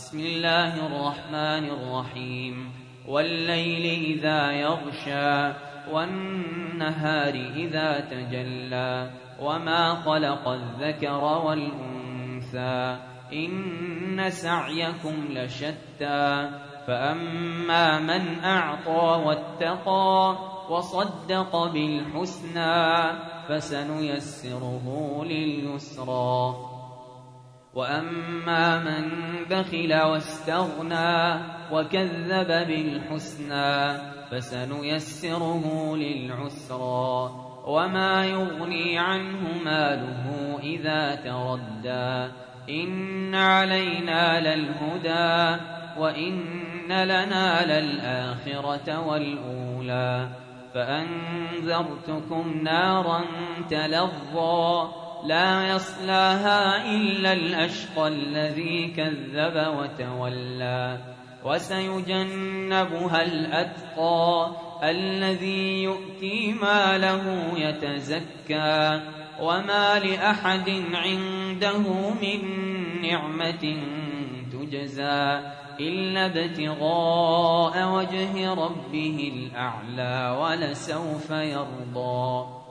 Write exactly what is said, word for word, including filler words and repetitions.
بسم الله الرحمن الرحيم والليل إذا يغشى والنهار إذا تجلى وما خلق الذكر والأنثى إن سعيكم لشتى فأما من أعطى واتقى وصدق بالحسنى فسنيسره لليسرى وأما من بخل واستغنى وكذب بالحسنى فسنيسره للعسرى وما يغني عنه ماله إذا تردى إن علينا للهدى وإن لنا للآخرة والأولى فأنذرتكم نارا تلظى لا يصلاها إلا الأشقى الذي كذب وتولى وسيجنبها الأتقى الذي يؤتي ماله يتزكى وما لأحد عنده من نعمة تجزى إلا ابتغاء وجه ربه الأعلى ولسوف يرضى.